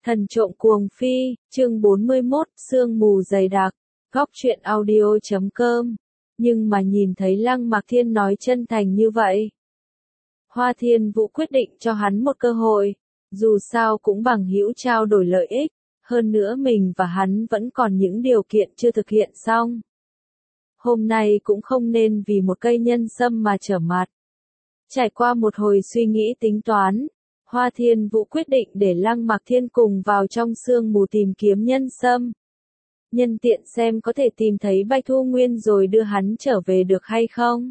Thần trộm cuồng phi, chương 41, sương mù dày đặc, góc truyện audio.com. Nhưng mà nhìn thấy Lăng Mạc Thiên nói chân thành như vậy, Hoa Thiên Vũ quyết định cho hắn một cơ hội, dù sao cũng bằng hữu trao đổi lợi ích, hơn nữa mình và hắn vẫn còn những điều kiện chưa thực hiện xong. Hôm nay cũng không nên vì một cây nhân sâm mà trở mặt. Trải qua một hồi suy nghĩ tính toán, Hoa Thiên Vũ quyết định để Lăng Mạc Thiên cùng vào trong sương mù tìm kiếm nhân sâm. Nhân tiện xem có thể tìm thấy Bạch Thu Nguyên rồi đưa hắn trở về được hay không.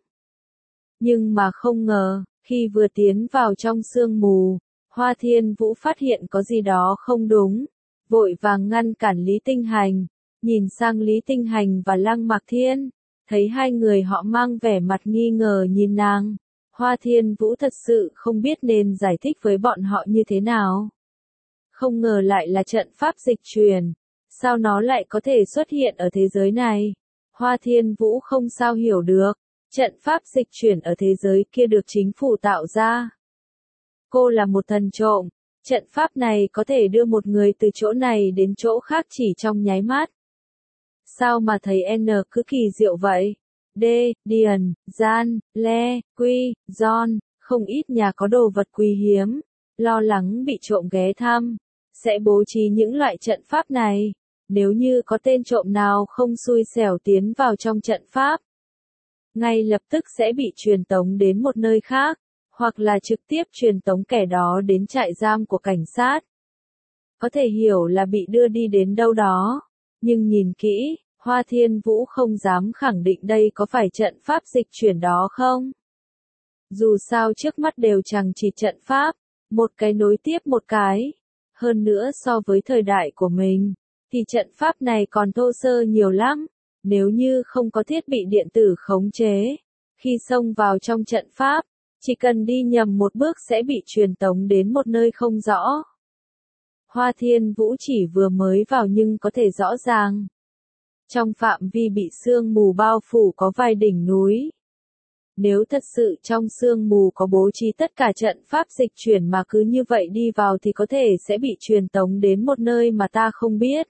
Nhưng mà không ngờ, khi vừa tiến vào trong sương mù, Hoa Thiên Vũ phát hiện có gì đó không đúng, vội vàng ngăn cản Lý Tinh Hành, nhìn sang Lý Tinh Hành và Lăng Mạc Thiên, thấy hai người họ mang vẻ mặt nghi ngờ nhìn nàng. Hoa Thiên Vũ thật sự không biết nên giải thích với bọn họ như thế nào. Không ngờ lại là trận pháp dịch chuyển, sao nó lại có thể xuất hiện ở thế giới này? Hoa Thiên Vũ không sao hiểu được, trận pháp dịch chuyển ở thế giới kia được chính phủ tạo ra. Cô là một thần trộm, trận pháp này có thể đưa một người từ chỗ này đến chỗ khác chỉ trong nháy mắt. Sao mà thấy N cứ kỳ diệu vậy? D, Điền, Gian, Le, Quy, Giòn, không ít nhà có đồ vật quý hiếm, lo lắng bị trộm ghé thăm, sẽ bố trí những loại trận pháp này, nếu như có tên trộm nào không xui xẻo tiến vào trong trận pháp, ngay lập tức sẽ bị truyền tống đến một nơi khác, hoặc là trực tiếp truyền tống kẻ đó đến trại giam của cảnh sát. Có thể hiểu là bị đưa đi đến đâu đó, nhưng nhìn kỹ, Hoa Thiên Vũ không dám khẳng định đây có phải trận pháp dịch chuyển đó không. Dù sao trước mắt đều chẳng chỉ trận pháp, một cái nối tiếp một cái. Hơn nữa so với thời đại của mình, thì trận pháp này còn thô sơ nhiều lắm. Nếu như không có thiết bị điện tử khống chế, khi xông vào trong trận pháp, chỉ cần đi nhầm một bước sẽ bị truyền tống đến một nơi không rõ. Hoa Thiên Vũ chỉ vừa mới vào nhưng có thể rõ ràng. Trong phạm vi bị sương mù bao phủ có vài đỉnh núi. Nếu thật sự trong sương mù có bố trí tất cả trận pháp dịch chuyển mà cứ như vậy đi vào thì có thể sẽ bị truyền tống đến một nơi mà ta không biết.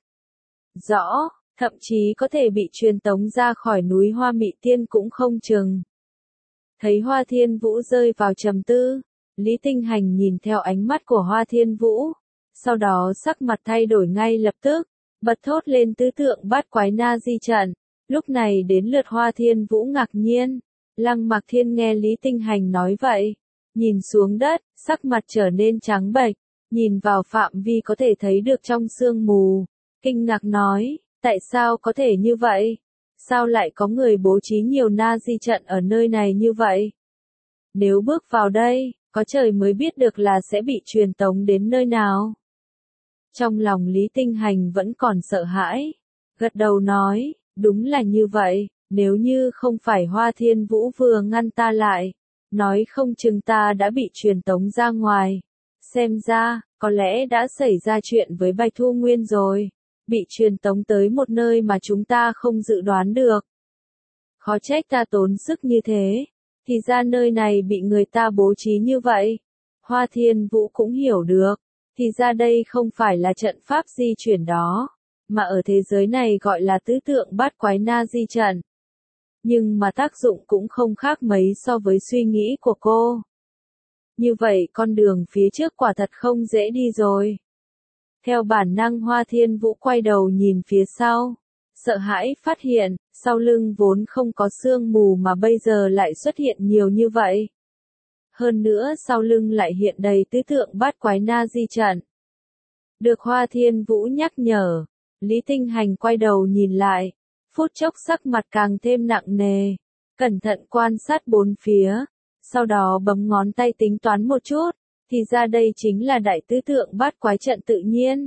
Rõ, thậm chí có thể bị truyền tống ra khỏi núi Hoa Mị Tiên cũng không chừng. Thấy Hoa Thiên Vũ rơi vào trầm tư, Lý Tinh Hành nhìn theo ánh mắt của Hoa Thiên Vũ, sau đó sắc mặt thay đổi ngay lập tức. Bật thốt lên tứ tượng bát quái na di trận. Lúc này đến lượt Hoa Thiên Vũ ngạc nhiên. Lăng Mạc Thiên nghe Lý Tinh Hành nói vậy, nhìn xuống đất, sắc mặt trở nên trắng bệch, nhìn vào phạm vi có thể thấy được trong sương mù, kinh ngạc nói, tại sao có thể như vậy? Sao lại có người bố trí nhiều na di trận ở nơi này như vậy? Nếu bước vào đây, có trời mới biết được là sẽ bị truyền tống đến nơi nào. Trong lòng Lý Tinh Hành vẫn còn sợ hãi, gật đầu nói, đúng là như vậy, nếu như không phải Hoa Thiên Vũ vừa ngăn ta lại, nói không chừng ta đã bị truyền tống ra ngoài. Xem ra, có lẽ đã xảy ra chuyện với Bạch Thu Nguyên rồi, bị truyền tống tới một nơi mà chúng ta không dự đoán được. Khó trách ta tốn sức như thế, thì ra nơi này bị người ta bố trí như vậy. Hoa Thiên Vũ cũng hiểu được. Thì ra đây không phải là trận pháp di chuyển đó, mà ở thế giới này gọi là tứ tượng bát quái na di trận. Nhưng mà tác dụng cũng không khác mấy so với suy nghĩ của cô. Như vậy con đường phía trước quả thật không dễ đi rồi. Theo bản năng Hoa Thiên Vũ quay đầu nhìn phía sau, sợ hãi phát hiện, sau lưng vốn không có sương mù mà bây giờ lại xuất hiện nhiều như vậy. Hơn nữa sau lưng lại hiện đầy tứ tượng bát quái na di trận. Được Hoa Thiên Vũ nhắc nhở, Lý Tinh Hành quay đầu nhìn lại, phút chốc sắc mặt càng thêm nặng nề, cẩn thận quan sát bốn phía, sau đó bấm ngón tay tính toán một chút, thì ra đây chính là đại tứ tượng bát quái trận tự nhiên.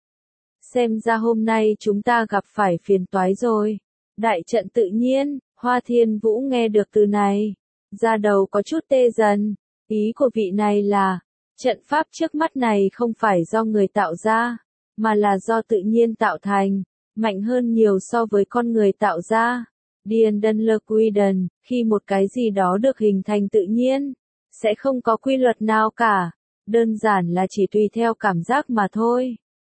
Xem ra hôm nay chúng ta gặp phải phiền toái rồi. Đại trận tự nhiên, Hoa Thiên Vũ nghe được từ này, da đầu có chút tê dần. Ý của vị này là, trận pháp trước mắt này không phải do người tạo ra, mà là do tự nhiên tạo thành, mạnh hơn nhiều so với con người tạo ra. Điền Đân Lơ Quy Đần, khi một cái gì đó được hình thành tự nhiên, sẽ không có quy luật nào cả, đơn giản là chỉ tùy theo cảm giác mà thôi.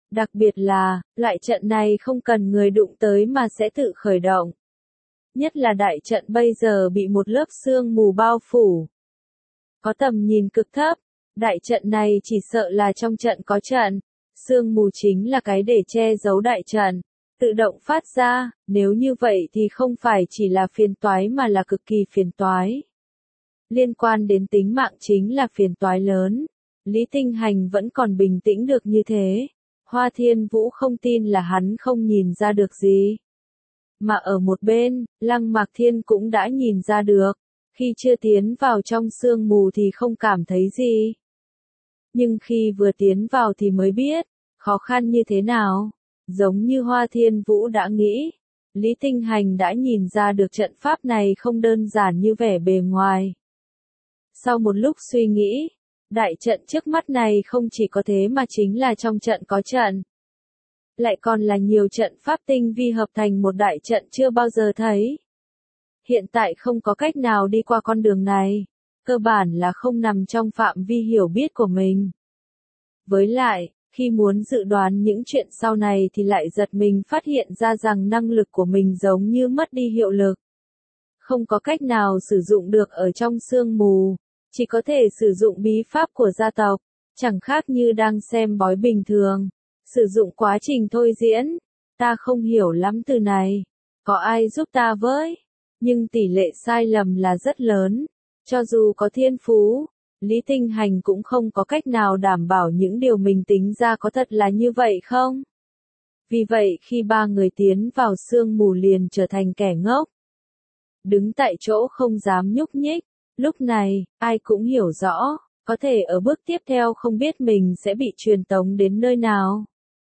Đặc biệt là, loại trận này không cần người đụng tới mà sẽ tự khởi động. Nhất là đại trận bây giờ bị một lớp sương mù bao phủ. Có tầm nhìn cực thấp, đại trận này chỉ sợ là trong trận có trận. Sương mù chính là cái để che giấu đại trận, tự động phát ra, nếu như vậy thì không phải chỉ là phiền toái mà là cực kỳ phiền toái. Liên quan đến tính mạng chính là phiền toái lớn. Lý Tinh Hành vẫn còn bình tĩnh được như thế. Hoa Thiên Vũ không tin là hắn không nhìn ra được gì. Mà ở một bên, Lăng Mạc Thiên cũng đã nhìn ra được. Khi chưa tiến vào trong sương mù thì không cảm thấy gì. Nhưng khi vừa tiến vào thì mới biết, khó khăn như thế nào. Giống như Hoa Thiên Vũ đã nghĩ, Lý Tinh Hành đã nhìn ra được trận pháp này không đơn giản như vẻ bề ngoài. Sau một lúc suy nghĩ, đại trận trước mắt này không chỉ có thế mà chính là trong trận có trận. Lại còn là nhiều trận pháp tinh vi hợp thành một đại trận chưa bao giờ thấy. Hiện tại không có cách nào đi qua con đường này, cơ bản là không nằm trong phạm vi hiểu biết của mình. Với lại, khi muốn dự đoán những chuyện sau này thì lại giật mình phát hiện ra rằng năng lực của mình giống như mất đi hiệu lực. Không có cách nào sử dụng được ở trong sương mù, chỉ có thể sử dụng bí pháp của gia tộc, chẳng khác như đang xem bói bình thường. Sử dụng quá trình thôi diễn, ta không hiểu lắm từ này, có ai giúp ta với? Nhưng tỷ lệ sai lầm là rất lớn, cho dù có thiên phú, Lý Tinh Hành cũng không có cách nào đảm bảo những điều mình tính ra có thật là như vậy không? Vì vậy khi ba người tiến vào sương mù liền trở thành kẻ ngốc. Đứng tại chỗ không dám nhúc nhích, lúc này, ai cũng hiểu rõ, có thể ở bước tiếp theo không biết mình sẽ bị truyền tống đến nơi nào.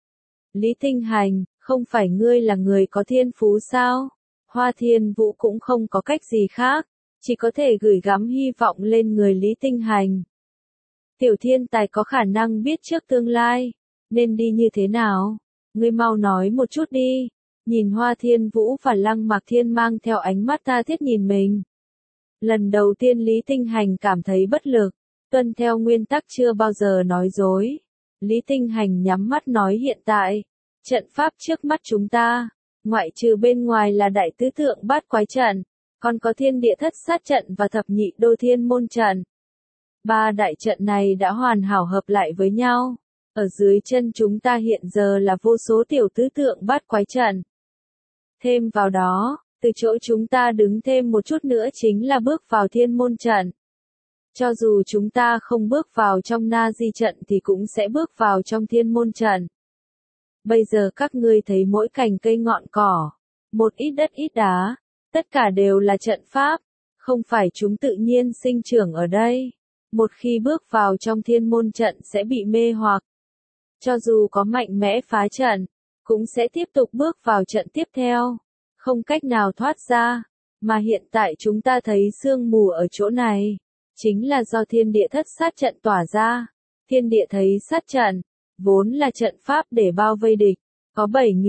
Lý Tinh Hành, không phải ngươi là người có thiên phú sao? Hoa Thiên Vũ cũng không có cách gì khác, chỉ có thể gửi gắm hy vọng lên người Lý Tinh Hành. Tiểu thiên tài có khả năng biết trước tương lai, nên đi như thế nào? Ngươi mau nói một chút đi. Nhìn Hoa Thiên Vũ và Lăng Mạc Thiên mang theo ánh mắt tha thiết nhìn mình. Lần đầu tiên Lý Tinh Hành cảm thấy bất lực, tuân theo nguyên tắc chưa bao giờ nói dối. Lý Tinh Hành nhắm mắt nói hiện tại, trận pháp trước mắt chúng ta, ngoại trừ bên ngoài là đại tứ tượng bát quái trận, còn có thiên địa thất sát trận và thập nhị đô thiên môn trận. Ba đại trận này đã hoàn hảo hợp lại với nhau. Ở dưới chân chúng ta hiện giờ là vô số tiểu tứ tượng bát quái trận. Thêm vào đó, từ chỗ chúng ta đứng thêm một chút nữa chính là bước vào thiên môn trận. Cho dù chúng ta không bước vào trong na di trận thì cũng sẽ bước vào trong thiên môn trận. Bây giờ các ngươi thấy mỗi cành cây ngọn cỏ, một ít đất ít đá, tất cả đều là trận pháp, không phải chúng tự nhiên sinh trưởng ở đây. Một khi bước vào trong thiên môn trận sẽ bị mê hoặc. Cho dù có mạnh mẽ phá trận, cũng sẽ tiếp tục bước vào trận tiếp theo, không cách nào thoát ra. Mà hiện tại chúng ta thấy sương mù ở chỗ này, chính là do thiên địa thất sát trận tỏa ra. Thiên địa thấy sát trận, vốn là trận pháp để bao vây địch, có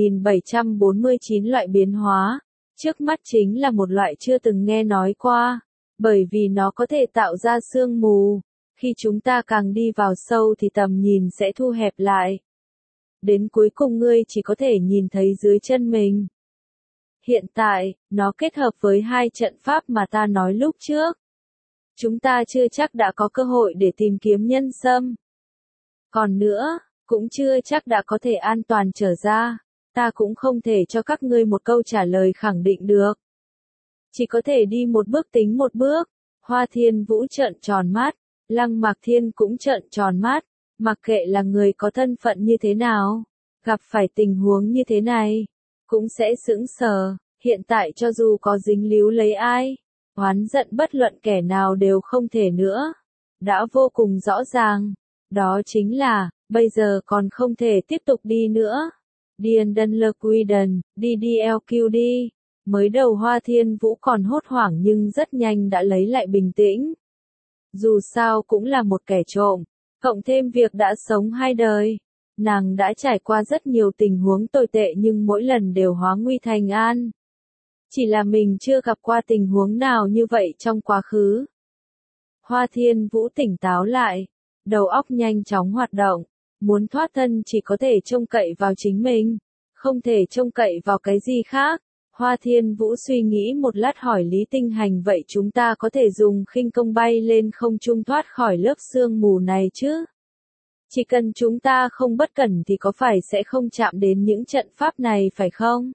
7.749 loại biến hóa. Trước mắt chính là một loại chưa từng nghe nói qua, bởi vì nó có thể tạo ra sương mù. Khi chúng ta càng đi vào sâu thì tầm nhìn sẽ thu hẹp lại. Đến cuối cùng ngươi chỉ có thể nhìn thấy dưới chân mình. Hiện tại, nó kết hợp với hai trận pháp mà ta nói lúc trước. Chúng ta chưa chắc đã có cơ hội để tìm kiếm nhân sâm. Còn nữa, cũng chưa chắc đã có thể an toàn trở ra. Ta cũng không thể cho các ngươi một câu trả lời khẳng định được. Chỉ có thể đi một bước tính một bước. Hoa Thiên Vũ trợn tròn mắt, Lăng Mạc Thiên cũng trợn tròn mắt, mặc kệ là người có thân phận như thế nào, gặp phải tình huống như thế này, cũng sẽ sững sờ. Hiện tại cho dù có dính líu lấy ai, oán giận bất luận kẻ nào đều không thể nữa. Đã vô cùng rõ ràng, đó chính là, bây giờ còn không thể tiếp tục đi nữa. Điền Đân Lơ Quy Đần, đi DLQ đi. Mới đầu Hoa Thiên Vũ còn hốt hoảng nhưng rất nhanh đã lấy lại bình tĩnh. Dù sao cũng là một kẻ trộm, cộng thêm việc đã sống hai đời. Nàng đã trải qua rất nhiều tình huống tồi tệ nhưng mỗi lần đều hóa nguy thành an. Chỉ là mình chưa gặp qua tình huống nào như vậy trong quá khứ. Hoa Thiên Vũ tỉnh táo lại, đầu óc nhanh chóng hoạt động, Muốn thoát thân chỉ có thể trông cậy vào chính mình, không thể trông cậy vào cái gì khác. Hoa Thiên Vũ suy nghĩ một lát hỏi Lý Tinh Hành vậy chúng ta có thể dùng khinh công bay lên không trung thoát khỏi lớp sương mù này chứ? Chỉ cần chúng ta không bất cẩn thì có phải sẽ không chạm đến những trận pháp này phải không?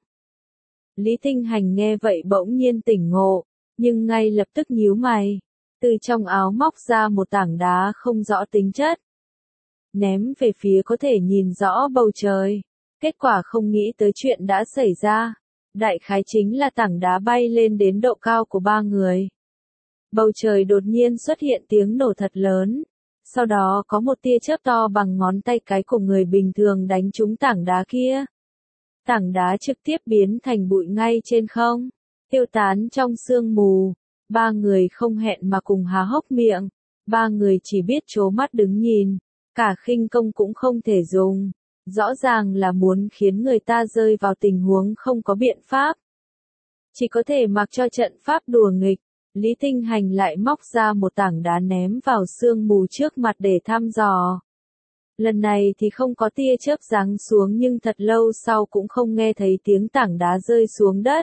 Lý Tinh Hành nghe vậy bỗng nhiên tỉnh ngộ, nhưng ngay lập tức nhíu mày. Từ trong áo móc ra một tảng đá không rõ tính chất. Ném về phía có thể nhìn rõ bầu trời. Kết quả không nghĩ tới chuyện đã xảy ra. Đại khái chính là tảng đá bay lên đến độ cao của ba người. Bầu trời đột nhiên xuất hiện tiếng nổ thật lớn. Sau đó có một tia chớp to bằng ngón tay cái của người bình thường đánh trúng tảng đá kia. Tảng đá trực tiếp biến thành bụi ngay trên không, tiêu tán trong sương mù. Ba người không hẹn mà cùng há hốc miệng. Ba người chỉ biết trố mắt đứng nhìn. Cả khinh công cũng không thể dùng. Rõ ràng là muốn khiến người ta rơi vào tình huống không có biện pháp. Chỉ có thể mặc cho trận pháp đùa nghịch. Lý Tinh Hành lại móc ra một tảng đá ném vào sương mù trước mặt để thăm dò. Lần này thì không có tia chớp giáng xuống nhưng thật lâu sau cũng không nghe thấy tiếng tảng đá rơi xuống đất.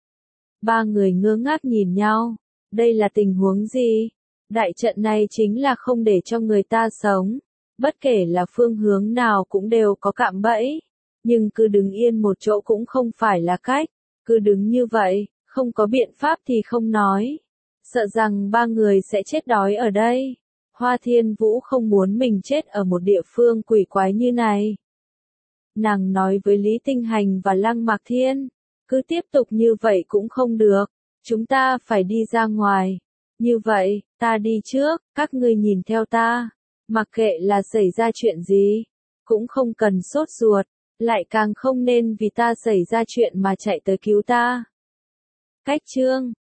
Ba người ngơ ngác nhìn nhau. Đây là tình huống gì? Đại trận này chính là không để cho người ta sống. Bất kể là phương hướng nào cũng đều có cạm bẫy. Nhưng cứ đứng yên một chỗ cũng không phải là cách. Cứ đứng như vậy, không có biện pháp thì không nói. Sợ rằng ba người sẽ chết đói ở đây. Hoa Thiên Vũ không muốn mình chết ở một địa phương quỷ quái như này. Nàng nói với Lý Tinh Hành và Lăng Mạc Thiên, cứ tiếp tục như vậy cũng không được, chúng ta phải đi ra ngoài. Như vậy, ta đi trước, các ngươi nhìn theo ta. Mặc kệ là xảy ra chuyện gì, cũng không cần sốt ruột, lại càng không nên vì ta xảy ra chuyện mà chạy tới cứu ta. Cách chương